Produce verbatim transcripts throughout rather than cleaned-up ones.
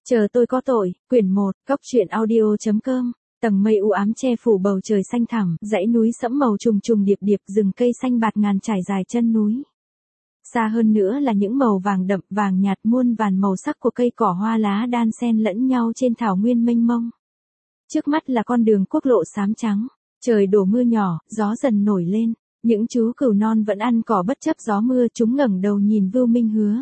Chờ tôi có tội, quyển một, cốc truyện audio.com, tầng mây u ám che phủ bầu trời xanh thẳm, dãy núi sẫm màu trùng trùng điệp điệp, rừng cây xanh bạt ngàn trải dài chân núi. Xa hơn nữa là những màu vàng đậm, vàng nhạt muôn vàn màu sắc của cây cỏ hoa lá đan xen lẫn nhau trên thảo nguyên mênh mông. Trước mắt là con đường quốc lộ xám trắng, trời đổ mưa nhỏ, gió dần nổi lên, những chú cừu non vẫn ăn cỏ bất chấp gió mưa, chúng ngẩng đầu nhìn Vưu Minh Hứa.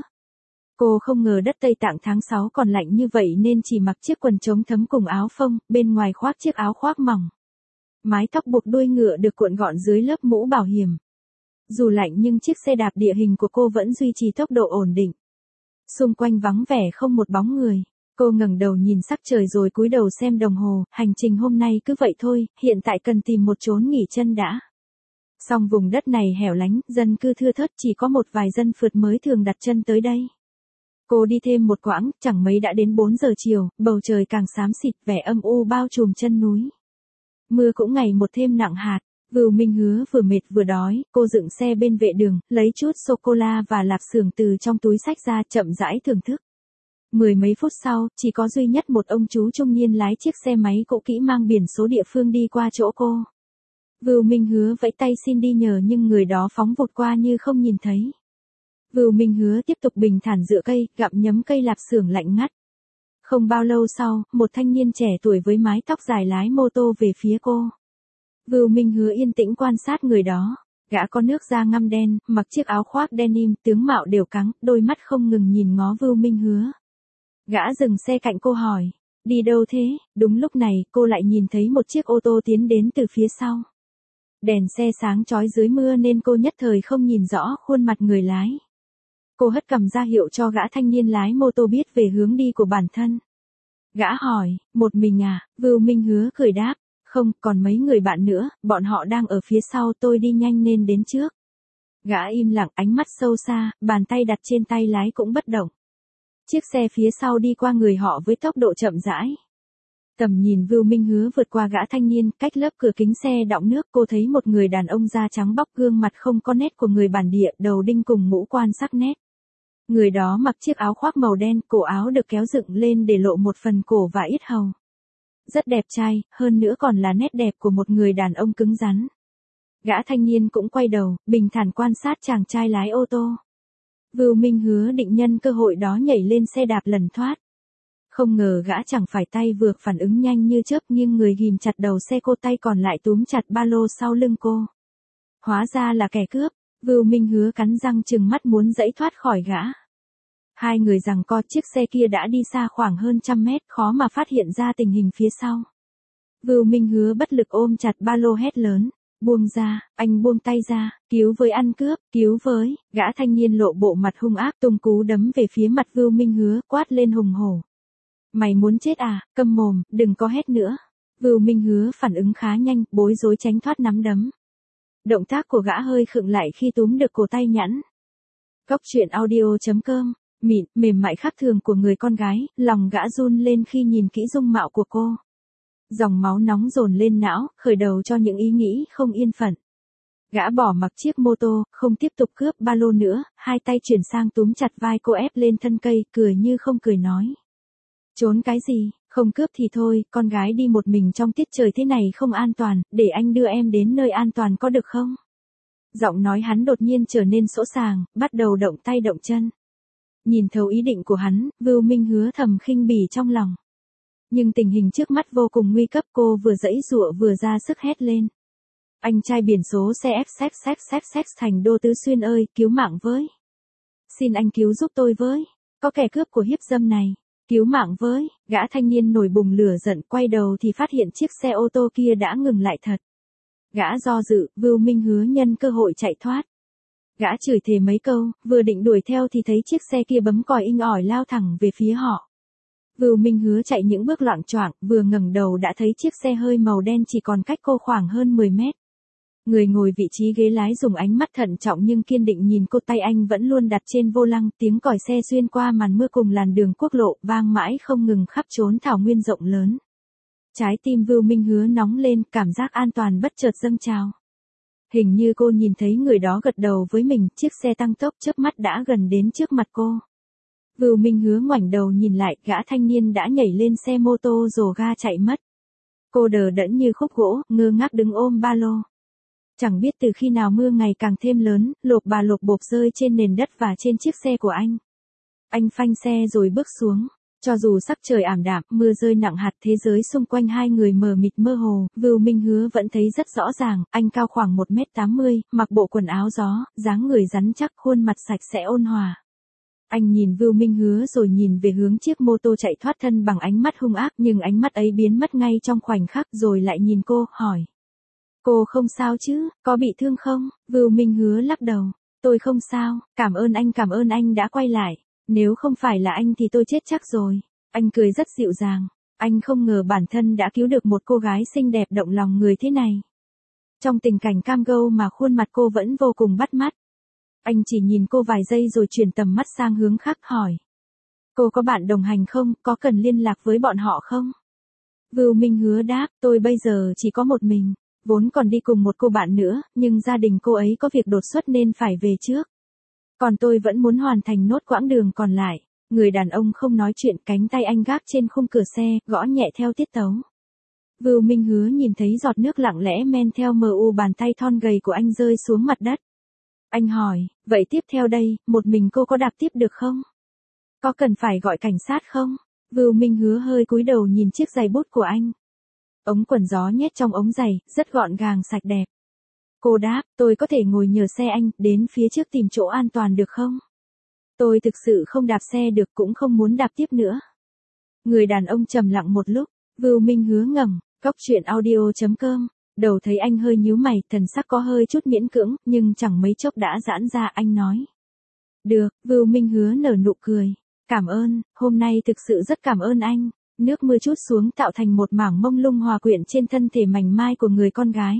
Cô không ngờ đất Tây Tạng tháng sáu còn lạnh như vậy nên chỉ mặc chiếc quần chống thấm cùng áo phông, bên ngoài khoác chiếc áo khoác mỏng. Mái tóc buộc đuôi ngựa được cuộn gọn dưới lớp mũ bảo hiểm. Dù lạnh nhưng chiếc xe đạp địa hình của cô vẫn duy trì tốc độ ổn định. Xung quanh vắng vẻ không một bóng người. Cô ngẩng đầu nhìn sắc trời rồi cúi đầu xem đồng hồ, hành trình hôm nay cứ vậy thôi, hiện tại cần tìm một chốn nghỉ chân đã. Song vùng đất này hẻo lánh, dân cư thưa thớt, chỉ có một vài dân phượt mới thường đặt chân tới đây. Cô đi thêm một quãng, chẳng mấy đã đến bốn giờ chiều, bầu trời càng xám xịt, vẻ âm u bao trùm chân núi. Mưa cũng ngày một thêm nặng hạt. Vưu Minh Hứa vừa mệt vừa đói, cô dựng xe bên vệ đường, lấy chút sô-cô-la và lạp xưởng từ trong túi xách ra, chậm rãi thưởng thức. Mười mấy phút sau, chỉ có duy nhất một ông chú trung niên lái chiếc xe máy cũ kỹ mang biển số địa phương đi qua chỗ cô. Vưu Minh Hứa vẫy tay xin đi nhờ nhưng người đó phóng vụt qua như không nhìn thấy. Vưu Minh Hứa tiếp tục bình thản dựa cây, gặm nhấm cây lạp xưởng lạnh ngắt. Không bao lâu sau, một thanh niên trẻ tuổi với mái tóc dài lái mô tô về phía cô. Vưu Minh Hứa yên tĩnh quan sát người đó. Gã có nước da ngăm đen, mặc chiếc áo khoác denim, tướng mạo đều căng, đôi mắt không ngừng nhìn ngó Vưu Minh Hứa. Gã dừng xe cạnh cô hỏi, đi đâu thế? Đúng lúc này, cô lại nhìn thấy một chiếc ô tô tiến đến từ phía sau. Đèn xe sáng chói dưới mưa nên cô nhất thời không nhìn rõ khuôn mặt người lái. Cô hất cằm ra hiệu cho gã thanh niên lái mô tô biết về hướng đi của bản thân. Gã hỏi, một mình à? Vưu Minh Hứa cười đáp, không, còn mấy người bạn nữa, bọn họ đang ở phía sau, tôi đi nhanh nên đến trước. Gã im lặng, ánh mắt sâu xa, bàn tay đặt trên tay lái cũng bất động. Chiếc xe phía sau đi qua người họ với tốc độ chậm rãi. Tầm nhìn Vưu Minh Hứa vượt qua gã thanh niên, cách lớp cửa kính xe đọng nước, cô thấy một người đàn ông da trắng bóc, gương mặt không có nét của người bản địa, đầu đinh cùng ngũ quan sắc nét. Người đó mặc chiếc áo khoác màu đen, cổ áo được kéo dựng lên để lộ một phần cổ và yết hầu. Rất đẹp trai, hơn nữa còn là nét đẹp của một người đàn ông cứng rắn. Gã thanh niên cũng quay đầu, bình thản quan sát chàng trai lái ô tô. Vưu Minh Hứa định nhân cơ hội đó nhảy lên xe đạp lần thoát. Không ngờ gã chẳng phải tay vượt phản ứng nhanh như chớp, nhưng người ghim chặt đầu xe, cô tay còn lại túm chặt ba lô sau lưng cô. Hóa ra là kẻ cướp. Vưu Minh Hứa cắn răng trừng mắt muốn giãy thoát khỏi gã. Hai người giằng co, chiếc xe kia đã đi xa khoảng hơn trăm mét, khó mà phát hiện ra tình hình phía sau. Vưu Minh Hứa bất lực ôm chặt ba lô hét lớn, buông ra, anh buông tay ra, cứu với, ăn cướp, cứu với. Gã thanh niên lộ bộ mặt hung ác, tung cú đấm về phía mặt Vưu Minh Hứa, quát lên hùng hổ. Mày muốn chết à, câm mồm, đừng có hét nữa. Vưu Minh Hứa phản ứng khá nhanh, bối rối tránh thoát nắm đấm. Động tác của gã hơi khựng lại khi túm được cổ tay nhẵn. Cốc truyện audio.com, mịn, mềm mại khác thường của người con gái, lòng gã run lên khi nhìn kỹ dung mạo của cô. Dòng máu nóng dồn lên não, khởi đầu cho những ý nghĩ không yên phận. Gã bỏ mặc chiếc mô tô, không tiếp tục cướp ba lô nữa, hai tay chuyển sang túm chặt vai cô ép lên thân cây, cười như không cười nói. Trốn cái gì, không cướp thì thôi, con gái đi một mình trong tiết trời thế này không an toàn, để anh đưa em đến nơi an toàn có được không? Giọng nói hắn đột nhiên trở nên sỗ sàng, bắt đầu động tay động chân. Nhìn thấu ý định của hắn, Vưu Minh Hứa thầm khinh bỉ trong lòng. Nhưng tình hình trước mắt vô cùng nguy cấp, cô vừa giãy giụa vừa ra sức hét lên. Anh trai biển số xe ép xách xách xách xách thành Đô Tứ Xuyên ơi, cứu mạng với. Xin anh cứu giúp tôi với. Có kẻ cướp của hiếp dâm này. Cứu mạng với. Gã thanh niên nổi bùng lửa giận, quay đầu thì phát hiện chiếc xe ô tô kia đã ngừng lại thật. Gã do dự, Vưu Minh Hứa nhân cơ hội chạy thoát. Gã chửi thề mấy câu, vừa định đuổi theo thì thấy chiếc xe kia bấm còi inh ỏi lao thẳng về phía họ. Vưu Minh Hứa chạy những bước loạng choạng, vừa ngẩng đầu đã thấy chiếc xe hơi màu đen chỉ còn cách cô khoảng hơn mười mét. Người ngồi vị trí ghế lái dùng ánh mắt thận trọng nhưng kiên định nhìn cô, tay anh vẫn luôn đặt trên vô lăng, tiếng còi xe xuyên qua màn mưa cùng làn đường quốc lộ, vang mãi không ngừng khắp chốn thảo nguyên rộng lớn. Trái tim Vưu Minh Hứa nóng lên, cảm giác an toàn bất chợt dâng trào. Hình như cô nhìn thấy người đó gật đầu với mình, chiếc xe tăng tốc chớp mắt đã gần đến trước mặt cô. Vưu Minh Hứa ngoảnh đầu nhìn lại, gã thanh niên đã nhảy lên xe mô tô rồ ga chạy mất. Cô đờ đẫn như khúc gỗ, ngơ ngác đứng ôm ba lô. Chẳng biết từ khi nào mưa ngày càng thêm lớn, lộp bà lộp bộp rơi trên nền đất và trên chiếc xe của anh. Anh phanh xe rồi bước xuống. Cho dù sắc trời ảm đạm, mưa rơi nặng hạt, thế giới xung quanh hai người mờ mịt mơ hồ, Vưu Minh Hứa vẫn thấy rất rõ ràng, anh cao khoảng một mét tám mươi, mặc bộ quần áo gió, dáng người rắn chắc, khuôn mặt sạch sẽ ôn hòa. Anh nhìn Vưu Minh Hứa rồi nhìn về hướng chiếc mô tô chạy thoát thân bằng ánh mắt hung ác, nhưng ánh mắt ấy biến mất ngay trong khoảnh khắc, rồi lại nhìn cô, hỏi. Cô không sao chứ, có bị thương không? Vưu Minh Hứa lắc đầu. Tôi không sao, cảm ơn anh, cảm ơn anh đã quay lại. Nếu không phải là anh thì tôi chết chắc rồi. Anh cười rất dịu dàng. Anh không ngờ bản thân đã cứu được một cô gái xinh đẹp động lòng người thế này. Trong tình cảnh cam go mà khuôn mặt cô vẫn vô cùng bắt mắt. Anh chỉ nhìn cô vài giây rồi chuyển tầm mắt sang hướng khác, hỏi. Cô có bạn đồng hành không, có cần liên lạc với bọn họ không? Vưu Minh Hứa đáp, tôi bây giờ chỉ có một mình. Vốn còn đi cùng một cô bạn nữa, nhưng gia đình cô ấy có việc đột xuất nên phải về trước. Còn tôi vẫn muốn hoàn thành nốt quãng đường còn lại. Người đàn ông không nói chuyện, cánh tay anh gác trên khung cửa xe, gõ nhẹ theo tiết tấu. Vưu Minh Hứa nhìn thấy giọt nước lặng lẽ men theo mờ u bàn tay thon gầy của anh rơi xuống mặt đất. Anh hỏi, vậy tiếp theo đây, một mình cô có đạp tiếp được không? Có cần phải gọi cảnh sát không? Vưu Minh Hứa hơi cúi đầu nhìn chiếc giày bút của anh. Ống quần gió nhét trong ống giày, rất gọn gàng sạch đẹp. Cô đáp, tôi có thể ngồi nhờ xe anh, đến phía trước tìm chỗ an toàn được không? Tôi thực sự không đạp xe được, cũng không muốn đạp tiếp nữa. Người đàn ông trầm lặng một lúc, Vưu Minh Hứa ngẩng, góc truyện audio chấm com. Đầu thấy anh hơi nhíu mày, thần sắc có hơi chút miễn cưỡng, nhưng chẳng mấy chốc đã giãn ra, anh nói. Được, Vưu Minh Hứa nở nụ cười. Cảm ơn, hôm nay thực sự rất cảm ơn anh. Nước mưa trút xuống tạo thành một mảng mông lung hòa quyện trên thân thể mảnh mai của người con gái.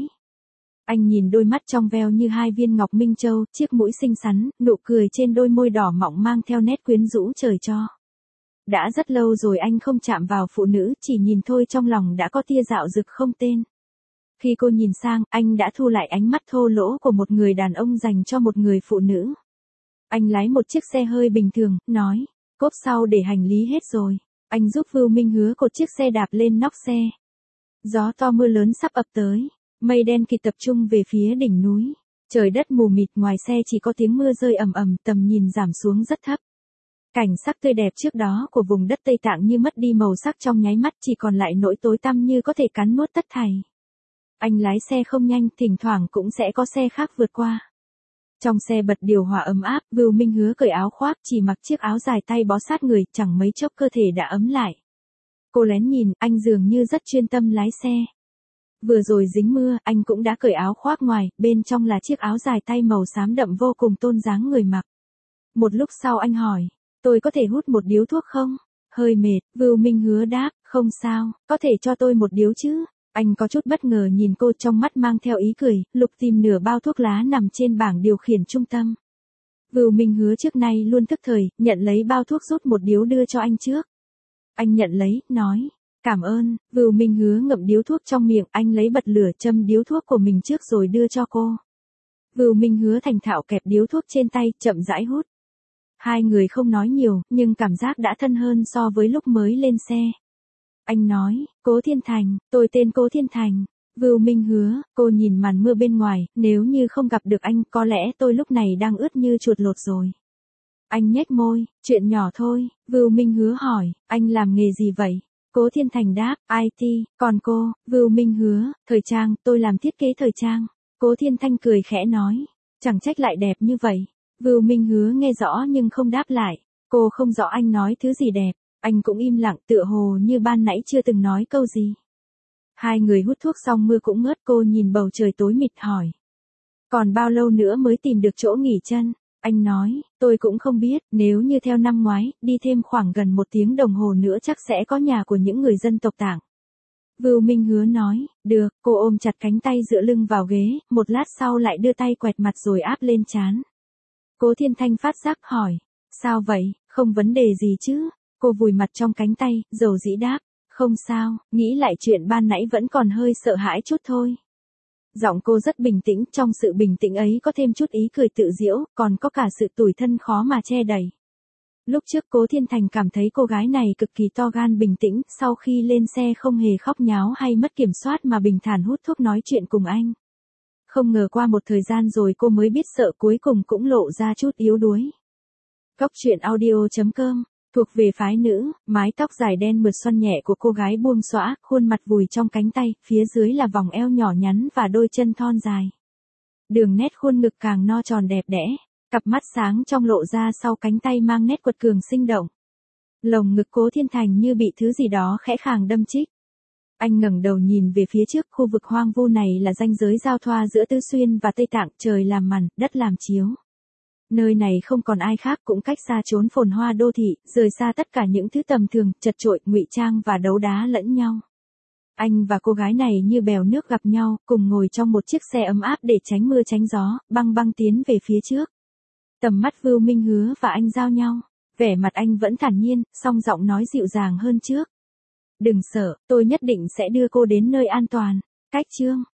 Anh nhìn đôi mắt trong veo như hai viên ngọc minh châu, chiếc mũi xinh xắn, nụ cười trên đôi môi đỏ mọng mang theo nét quyến rũ trời cho. Đã rất lâu rồi anh không chạm vào phụ nữ, chỉ nhìn thôi trong lòng đã có tia dạo dực không tên. Khi cô nhìn sang, anh đã thu lại ánh mắt thô lỗ của một người đàn ông dành cho một người phụ nữ. Anh lái một chiếc xe hơi bình thường, nói, cốp sau để hành lý hết rồi. Anh giúp Vưu Minh Hứa cột chiếc xe đạp lên nóc xe. Gió to mưa lớn sắp ập tới, mây đen kịt tập trung về phía đỉnh núi. Trời đất mù mịt, ngoài xe chỉ có tiếng mưa rơi ầm ầm, tầm nhìn giảm xuống rất thấp. Cảnh sắc tươi đẹp trước đó của vùng đất Tây Tạng như mất đi màu sắc trong nháy mắt, chỉ còn lại nỗi tối tăm như có thể cắn nuốt tất thảy. Anh lái xe không nhanh, thỉnh thoảng cũng sẽ có xe khác vượt qua. Trong xe bật điều hòa ấm áp, Vưu Minh Hứa cởi áo khoác, chỉ mặc chiếc áo dài tay bó sát người, chẳng mấy chốc cơ thể đã ấm lại. Cô lén nhìn, anh dường như rất chuyên tâm lái xe. Vừa rồi dính mưa, anh cũng đã cởi áo khoác ngoài, bên trong là chiếc áo dài tay màu xám đậm vô cùng tôn dáng người mặc. Một lúc sau anh hỏi, tôi có thể hút một điếu thuốc không? Hơi mệt, Vưu Minh Hứa đáp, không sao, có thể cho tôi một điếu chứ? Anh có chút bất ngờ nhìn cô, trong mắt mang theo ý cười, lục tìm nửa bao thuốc lá nằm trên bảng điều khiển trung tâm. Vưu Minh Hứa trước nay luôn thức thời, nhận lấy bao thuốc rút một điếu đưa cho anh trước. Anh nhận lấy, nói, cảm ơn. Vưu Minh Hứa ngậm điếu thuốc trong miệng, anh lấy bật lửa châm điếu thuốc của mình trước rồi đưa cho cô. Vưu Minh Hứa thành thạo kẹp điếu thuốc trên tay, chậm rãi hút. Hai người không nói nhiều, nhưng cảm giác đã thân hơn so với lúc mới lên xe. Anh nói, Cố Thiên Thành, tôi tên Cố Thiên Thành. Vưu Minh Hứa, cô nhìn màn mưa bên ngoài, nếu như không gặp được anh, có lẽ tôi lúc này đang ướt như chuột lột rồi. Anh nhếch môi, chuyện nhỏ thôi. Vưu Minh Hứa hỏi, anh làm nghề gì vậy? Cố Thiên Thành đáp, i tê, còn cô? Vưu Minh Hứa, thời trang, tôi làm thiết kế thời trang. Cố Thiên Thanh cười khẽ nói, chẳng trách lại đẹp như vậy. Vưu Minh Hứa nghe rõ nhưng không đáp lại, cô không rõ anh nói thứ gì đẹp. Anh cũng im lặng, tựa hồ như ban nãy chưa từng nói câu gì. Hai người hút thuốc xong mưa cũng ngớt, cô nhìn bầu trời tối mịt hỏi. Còn bao lâu nữa mới tìm được chỗ nghỉ chân? Anh nói, tôi cũng không biết, nếu như theo năm ngoái, đi thêm khoảng gần một tiếng đồng hồ nữa chắc sẽ có nhà của những người dân tộc Tạng. Vưu Minh Hứa nói, được, cô ôm chặt cánh tay dựa lưng vào ghế, một lát sau lại đưa tay quẹt mặt rồi áp lên trán. Cố Thiên Thanh phát giác hỏi, sao vậy, không vấn đề gì chứ? Cô vùi mặt trong cánh tay, dầu dĩ đáp, không sao, nghĩ lại chuyện ban nãy vẫn còn hơi sợ hãi chút thôi. Giọng cô rất bình tĩnh, trong sự bình tĩnh ấy có thêm chút ý cười tự giễu, còn có cả sự tủi thân khó mà che đậy. Lúc trước Cố Thiên Thành cảm thấy cô gái này cực kỳ to gan bình tĩnh, sau khi lên xe không hề khóc nháo hay mất kiểm soát mà bình thản hút thuốc nói chuyện cùng anh. Không ngờ qua một thời gian rồi cô mới biết sợ cuối cùng cũng lộ ra chút yếu đuối. Góc truyện audio chấm com, thuộc về phái nữ, mái tóc dài đen mượt xoăn nhẹ của cô gái buông xõa, khuôn mặt vùi trong cánh tay, phía dưới là vòng eo nhỏ nhắn và đôi chân thon dài. Đường nét khuôn ngực càng no tròn đẹp đẽ, cặp mắt sáng trong lộ ra sau cánh tay mang nét quật cường sinh động. Lồng ngực Cố Thiên Thành như bị thứ gì đó khẽ khàng đâm chích. Anh ngẩng đầu nhìn về phía trước, khu vực hoang vu này là ranh giới giao thoa giữa Tứ Xuyên và Tây Tạng, trời làm màn, đất làm chiếu. Nơi này không còn ai khác, cũng cách xa chốn phồn hoa đô thị, rời xa tất cả những thứ tầm thường, chật chội, ngụy trang và đấu đá lẫn nhau. Anh và cô gái này như bèo nước gặp nhau, cùng ngồi trong một chiếc xe ấm áp để tránh mưa tránh gió, băng băng tiến về phía trước. Tầm mắt Vưu Minh Hứa và anh giao nhau, vẻ mặt anh vẫn thản nhiên, song giọng nói dịu dàng hơn trước. Đừng sợ, tôi nhất định sẽ đưa cô đến nơi an toàn. Cách chương